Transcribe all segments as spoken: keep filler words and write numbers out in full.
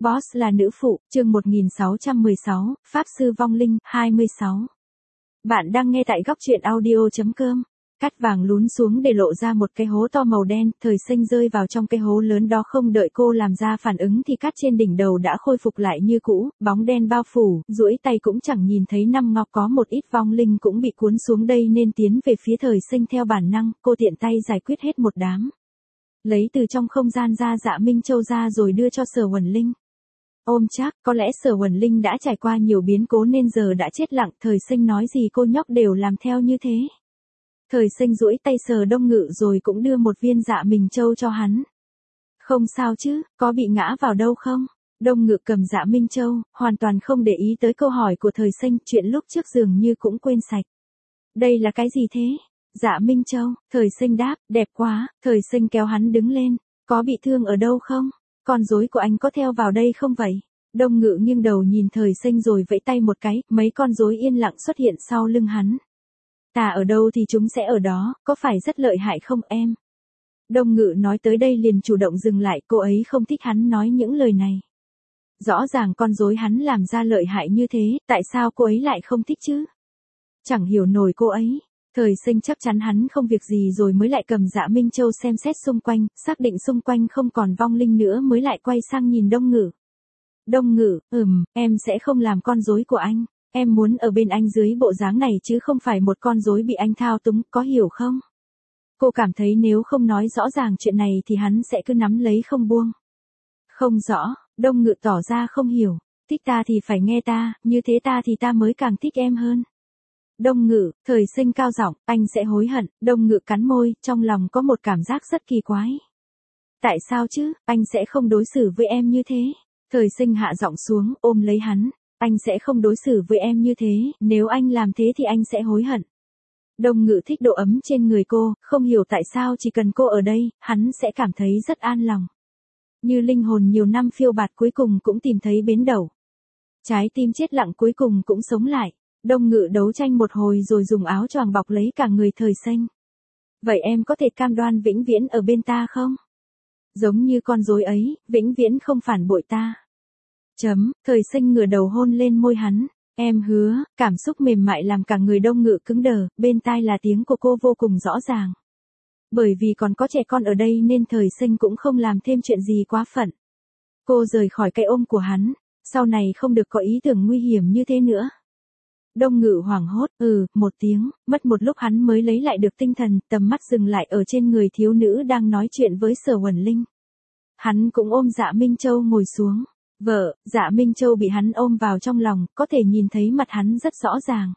Boss là nữ phụ, chương một nghìn sáu trăm mười sáu, Pháp sư vong linh, hai mươi sáu. Bạn đang nghe tại góc truyện audio chấm com. Cát vàng lún xuống để lộ ra một cái hố to màu đen, Thời Sinh rơi vào trong cái hố lớn đó không đợi cô làm ra phản ứng thì cát trên đỉnh đầu đã khôi phục lại như cũ, bóng đen bao phủ, duỗi tay cũng chẳng nhìn thấy năm ngọc có một ít vong linh cũng bị cuốn xuống đây nên tiến về phía Thời Sinh theo bản năng, cô tiện tay giải quyết hết một đám. Lấy từ trong không gian ra Dạ Minh Châu ra rồi đưa cho Sở Huẩn Linh. Ôm chắc, có lẽ Sở Huẩn Linh đã trải qua nhiều biến cố nên giờ đã chết lặng, Thời Sinh nói gì cô nhóc đều làm theo như thế. Thời Sinh duỗi tay sờ Đông Ngự rồi cũng đưa một viên Dạ Minh Châu cho hắn. Không sao chứ, có bị ngã vào đâu không? Đông Ngự cầm Dạ Minh Châu, hoàn toàn không để ý tới câu hỏi của Thời Sinh, chuyện lúc trước dường như cũng quên sạch. Đây là cái gì thế? Dạ Minh Châu, Thời Sinh đáp, đẹp quá, Thời Sinh kéo hắn đứng lên, có bị thương ở đâu không? Con rối của anh có theo vào đây không vậy? Đông Ngự nghiêng đầu nhìn Thời Sinh rồi vẫy tay một cái, mấy con rối yên lặng xuất hiện sau lưng hắn. Ta ở đâu thì chúng sẽ ở đó, có phải rất lợi hại không em? Đông Ngự nói tới đây liền chủ động dừng lại, cô ấy không thích hắn nói những lời này. Rõ ràng con rối hắn làm ra lợi hại như thế, tại sao cô ấy lại không thích chứ? Chẳng hiểu nổi cô ấy. Thời Sinh chắc chắn hắn không việc gì rồi mới lại cầm Dạ Minh Châu xem xét xung quanh, xác định xung quanh không còn vong linh nữa mới lại quay sang nhìn Đông Ngự. Đông Ngự, ừm, em sẽ không làm con rối của anh, em muốn ở bên anh dưới bộ dáng này chứ không phải một con rối bị anh thao túng, có hiểu không? Cô cảm thấy nếu không nói rõ ràng chuyện này thì hắn sẽ cứ nắm lấy không buông. Không rõ, Đông Ngự tỏ ra không hiểu, thích ta thì phải nghe ta, như thế ta thì ta mới càng thích em hơn. Đông Ngự, Thời Sinh cao giọng, anh sẽ hối hận, Đông Ngự cắn môi, trong lòng có một cảm giác rất kỳ quái. Tại sao chứ, anh sẽ không đối xử với em như thế? Thời Sinh hạ giọng xuống, ôm lấy hắn, anh sẽ không đối xử với em như thế, nếu anh làm thế thì anh sẽ hối hận. Đông Ngự thích độ ấm trên người cô, không hiểu tại sao chỉ cần cô ở đây, hắn sẽ cảm thấy rất an lòng. Như linh hồn nhiều năm phiêu bạt cuối cùng cũng tìm thấy bến đậu. Trái tim chết lặng cuối cùng cũng sống lại. Đông Ngự đấu tranh một hồi rồi dùng áo choàng bọc lấy cả người Thời Sinh. Vậy em có thể cam đoan vĩnh viễn ở bên ta không? Giống như con rối ấy, vĩnh viễn không phản bội ta. Chấm, Thời Sinh ngửa đầu hôn lên môi hắn. Em hứa, cảm xúc mềm mại làm cả người Đông Ngự cứng đờ, bên tai là tiếng của cô vô cùng rõ ràng. Bởi vì còn có trẻ con ở đây nên Thời Sinh cũng không làm thêm chuyện gì quá phận. Cô rời khỏi cái ôm của hắn, sau này không được có ý tưởng nguy hiểm như thế nữa. Đông Ngự hoảng hốt, ừ, một tiếng, mất một lúc hắn mới lấy lại được tinh thần, tầm mắt dừng lại ở trên người thiếu nữ đang nói chuyện với Sở Huẩn Linh. Hắn cũng ôm Dạ Minh Châu ngồi xuống. Vợ, Dạ Minh Châu bị hắn ôm vào trong lòng, có thể nhìn thấy mặt hắn rất rõ ràng.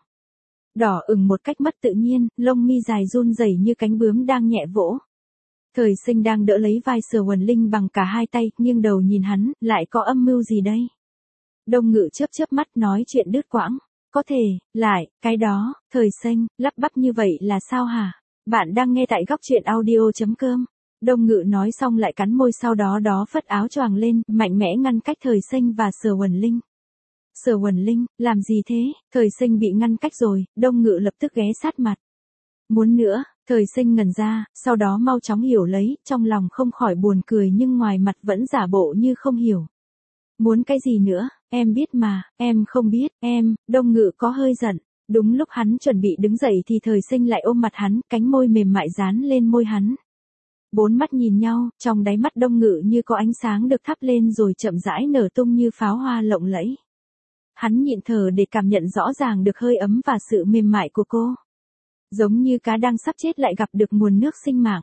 Đỏ ửng một cách mất tự nhiên, lông mi dài run rẩy như cánh bướm đang nhẹ vỗ. Thời Sinh đang đỡ lấy vai Sở Huẩn Linh bằng cả hai tay, nghiêng đầu nhìn hắn, lại có âm mưu gì đây? Đông Ngự chớp chớp mắt nói chuyện đứt quãng. Có thể, lại, cái đó, Thời Sinh, lắp bắp như vậy là sao hả? Bạn đang nghe tại góc truyện audio chấm com. Đông Ngự nói xong lại cắn môi sau đó đó phất áo choàng lên, mạnh mẽ ngăn cách Thời Sinh và Sở Huẩn Linh. Sở Huẩn Linh, làm gì thế? Thời Sinh bị ngăn cách rồi, Đông Ngự lập tức ghé sát mặt. Muốn nữa, Thời Sinh ngẩn ra, sau đó mau chóng hiểu lấy, trong lòng không khỏi buồn cười nhưng ngoài mặt vẫn giả bộ như không hiểu. Muốn cái gì nữa, em biết mà, em không biết, em, Đông Ngự có hơi giận. Đúng lúc hắn chuẩn bị đứng dậy thì Thời Sinh lại ôm mặt hắn, cánh môi mềm mại dán lên môi hắn. Bốn mắt nhìn nhau, trong đáy mắt Đông Ngự như có ánh sáng được thắp lên rồi chậm rãi nở tung như pháo hoa lộng lẫy. Hắn nhịn thở để cảm nhận rõ ràng được hơi ấm và sự mềm mại của cô. Giống như cá đang sắp chết lại gặp được nguồn nước sinh mạng.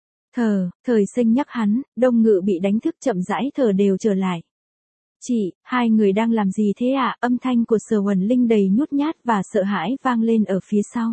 Thở, Thời Sinh nhắc hắn, Đông Ngự bị đánh thức chậm rãi thở đều trở lại. Chị, hai người đang làm gì thế ạ? À? Âm thanh của Sở Huẩn Linh đầy nhút nhát và sợ hãi vang lên ở phía sau.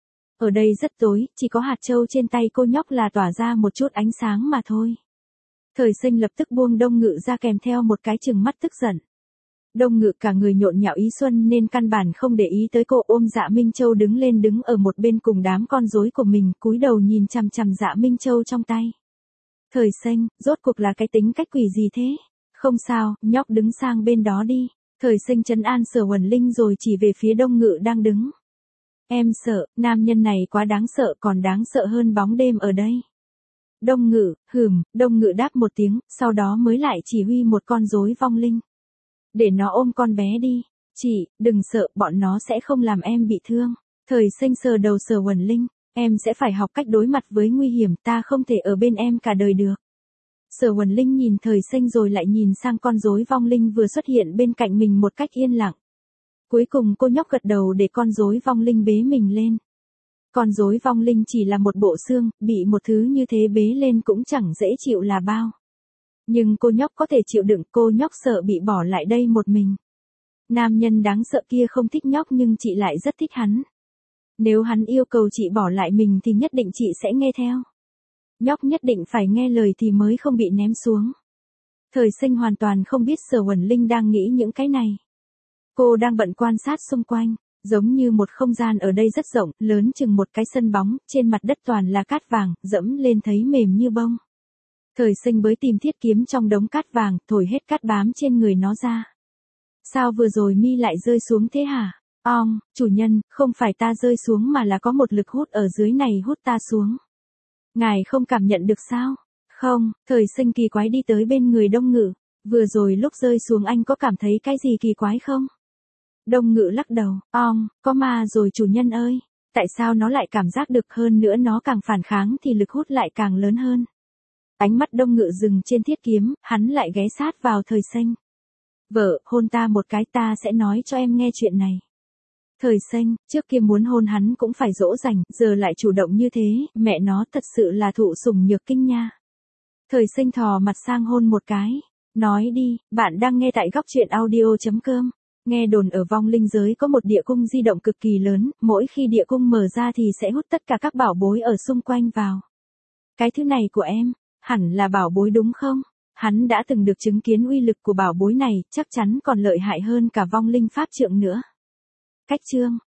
Ở đây rất tối, chỉ có hạt châu trên tay cô nhóc là tỏa ra một chút ánh sáng mà thôi. Thời Sinh lập tức buông Đông Ngự ra kèm theo một cái trừng mắt tức giận. Đông Ngự cả người nhộn nhạo ý xuân nên căn bản không để ý tới cô, ôm Dạ Minh Châu đứng lên đứng ở một bên cùng đám con rối của mình, cúi đầu nhìn chằm chằm Dạ Minh Châu trong tay. Thời Sinh, rốt cuộc là cái tính cách quỷ gì thế? Không sao, nhóc đứng sang bên đó đi. Thời Sinh trấn an Sở Huẩn Linh rồi chỉ về phía Đông Ngự đang đứng. Em sợ, nam nhân này quá đáng sợ, còn đáng sợ hơn bóng đêm ở đây. Đông Ngự, hừm, Đông Ngự đáp một tiếng, sau đó mới lại chỉ huy một con rối vong linh. Để nó ôm con bé đi. Chị, đừng sợ, bọn nó sẽ không làm em bị thương. Thời sinh sờ đầu Sở Huẩn Linh, em sẽ phải học cách đối mặt với nguy hiểm, ta không thể ở bên em cả đời được. Sở Huẩn Linh nhìn Thời Sinh rồi lại nhìn sang con rối vong linh vừa xuất hiện bên cạnh mình một cách yên lặng. Cuối cùng cô nhóc gật đầu để con rối vong linh bế mình lên. Con rối vong linh chỉ là một bộ xương, bị một thứ như thế bế lên cũng chẳng dễ chịu là bao. Nhưng cô nhóc có thể chịu đựng, cô nhóc sợ bị bỏ lại đây một mình. Nam nhân đáng sợ kia không thích nhóc nhưng chị lại rất thích hắn. Nếu hắn yêu cầu chị bỏ lại mình thì nhất định chị sẽ nghe theo. Nhóc nhất định phải nghe lời thì mới không bị ném xuống. Thời Sinh hoàn toàn không biết Sở Huẩn Linh đang nghĩ những cái này. Cô đang bận quan sát xung quanh, giống như một không gian ở đây rất rộng, lớn chừng một cái sân bóng, trên mặt đất toàn là cát vàng, dẫm lên thấy mềm như bông. Thời Sinh bới tìm thiết kiếm trong đống cát vàng, thổi hết cát bám trên người nó ra. Sao vừa rồi mi lại rơi xuống thế hả? Ong, chủ nhân, không phải ta rơi xuống mà là có một lực hút ở dưới này hút ta xuống. Ngài không cảm nhận được sao? Không, Thời Sinh kỳ quái đi tới bên người Đông Ngự. Vừa rồi lúc rơi xuống anh có cảm thấy cái gì kỳ quái không? Đông Ngự lắc đầu, ong, có ma rồi chủ nhân ơi. Tại sao nó lại cảm giác được, hơn nữa nó càng phản kháng thì lực hút lại càng lớn hơn. Ánh mắt Đông Ngự dừng trên thiết kiếm, hắn lại ghé sát vào Thời Sinh. Vợ, hôn ta một cái, ta sẽ nói cho em nghe chuyện này. Thời Sinh, trước kia muốn hôn hắn cũng phải dỗ dành, giờ lại chủ động như thế, mẹ nó thật sự là thụ sủng nhược kinh nha. Thời Sinh thò mặt sang hôn một cái. Nói đi, bạn đang nghe tại góc truyện audio chấm com. Nghe đồn ở vong linh giới có một địa cung di động cực kỳ lớn, mỗi khi địa cung mở ra thì sẽ hút tất cả các bảo bối ở xung quanh vào. Cái thứ này của em, hẳn là bảo bối đúng không? Hắn đã từng được chứng kiến uy lực của bảo bối này, chắc chắn còn lợi hại hơn cả vong linh pháp trượng nữa. Cách chương